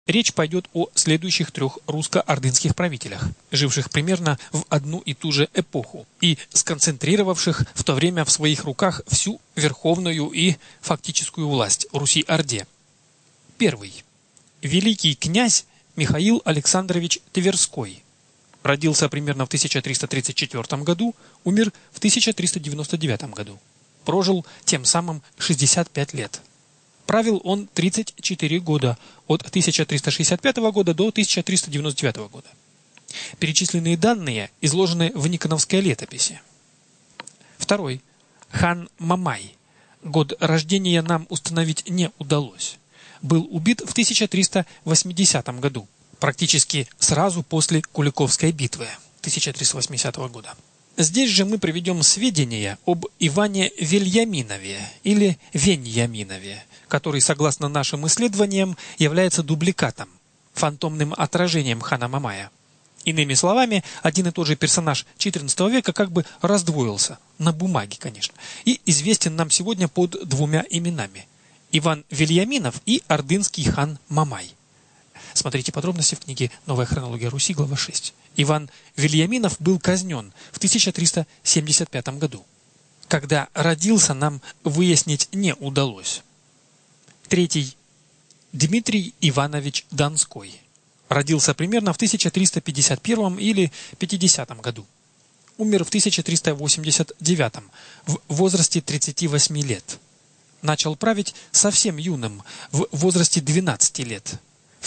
Речь пойдет о следующих трех русско-ордынских правителях, живших примерно в одну и ту же эпоху и сконцентрировавших в то время в своих руках всю верховную и фактическую власть Руси-Орде. Первый. Великий князь Михаил Александрович Тверской. Родился примерно в 1334 году, умер в 1399 году. Прожил тем самым 65 лет. Правил он 34 года, от 1365 года до 1399 года. Перечисленные данные изложены в Никоновской летописи. Второй. Хан Мамай. Год рождения нам установить не удалось. Был убит в 1380 году, практически сразу после Куликовской битвы 1380 года. Здесь же мы приведем сведения об Иване Вельяминове или Веньяминове, который, согласно нашим исследованиям, является дубликатом, фантомным отражением хана Мамая. Иными словами, один и тот же персонаж XIV века как бы раздвоился, на бумаге, конечно, и известен нам сегодня под двумя именами – Иван Вельяминов и ордынский хан Мамай. Смотрите подробности в книге «Новая хронология Руси», глава 6. Иван Вельяминов был казнен в 1375 году. Когда родился, нам выяснить не удалось. Третий. Дмитрий Иванович Донской. Родился примерно в 1351 или 50 году. Умер в 1389 в возрасте 38 лет. Начал править совсем юным, в возрасте 12 лет. В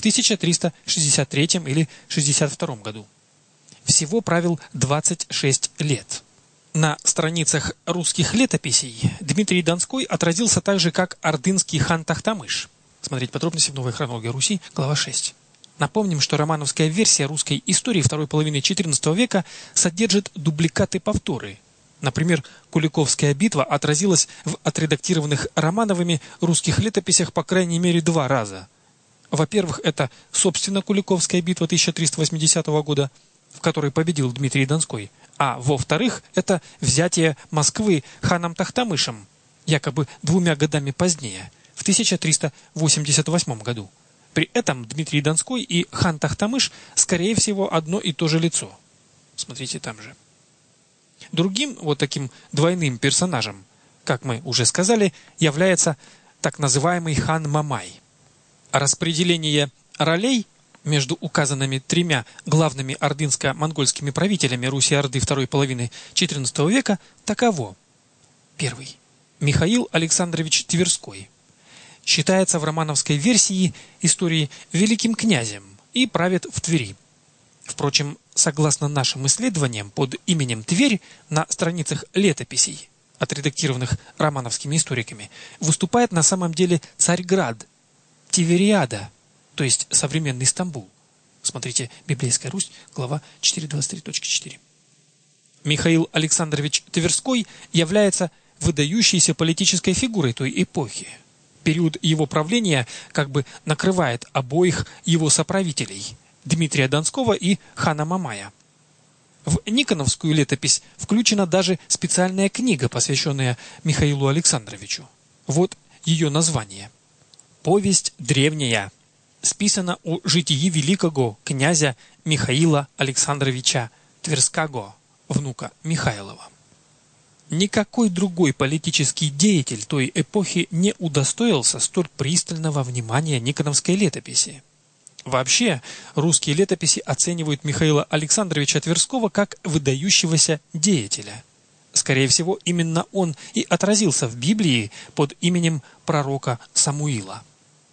1363 или 62 году. Всего правил 26 лет. На страницах русских летописей Дмитрий Донской отразился так же, как ордынский хан Тохтамыш. Смотрите подробности в «Новой хронологии Руси», глава 6. Напомним, что романовская версия русской истории второй половины XIV века содержит дубликаты-повторы. Например, Куликовская битва отразилась в отредактированных Романовыми русских летописях по крайней мере 2 раза. Во-первых, это, собственно, Куликовская битва 1380 года, в которой победил Дмитрий Донской. А во-вторых, это взятие Москвы ханом Тохтамышем, якобы 2 годами позднее, в 1388 году. При этом Дмитрий Донской и хан Тохтамыш, скорее всего, одно и то же лицо. Смотрите там же. Другим вот таким двойным персонажем, как мы уже сказали, является так называемый хан Мамай. Распределение ролей между указанными 3 главными ордынско-монгольскими правителями Руси-Орды второй половины XIV века таково. Первый. Михаил Александрович Тверской. Считается в романовской версии истории великим князем и правит в Твери. Впрочем, согласно нашим исследованиям, под именем Тверь на страницах летописей, отредактированных романовскими историками, выступает на самом деле Царьград, Тивериада, то есть современный Стамбул. Смотрите «Библейская Русь», глава 4.23.4. Михаил Александрович Тверской является выдающейся политической фигурой той эпохи. Период его правления как бы накрывает обоих его соправителей – Дмитрия Донского и хана Мамая. В Никоновскую летопись включена даже специальная книга, посвященная Михаилу Александровичу. Вот ее название. «Повесть древняя. Списана о житии великого князя Михаила Александровича Тверского, внука Михайлова». Никакой другой политический деятель той эпохи не удостоился столь пристального внимания Никоновской летописи. Вообще, русские летописи оценивают Михаила Александровича Тверского как выдающегося деятеля. Скорее всего, именно он и отразился в Библии под именем пророка Самуила.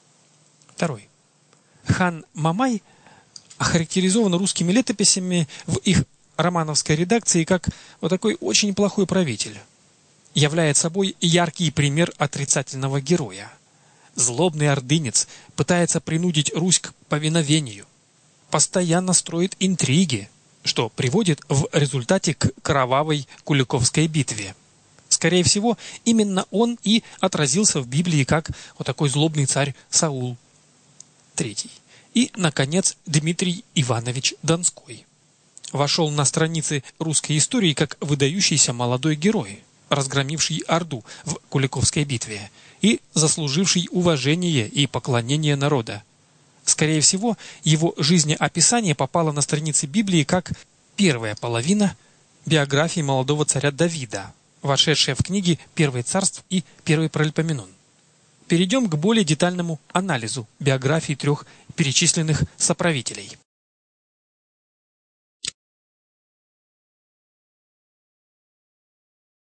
Второй. Хан Мамай охарактеризован русскими летописями в их романовской редакции как вот такой очень плохой правитель. Являет собой яркий пример отрицательного героя. Злобный ордынец пытается принудить Русь к повиновению. Постоянно строит интриги, что приводит в результате к кровавой Куликовской битве. Скорее всего, именно он и отразился в Библии как вот такой злобный царь Саул. Третий. И, наконец, Дмитрий Иванович Донской. Вошел на страницы русской истории как выдающийся молодой герой, разгромивший Орду в Куликовской битве и заслуживший уважение и поклонение народа. Скорее всего, его жизнеописание попало на страницы Библии как первая половина биографии молодого царя Давида, вошедшая в книги «Первое царств» и «Первый Паралипоменон». Перейдем к более детальному анализу биографии трех перечисленных соправителей.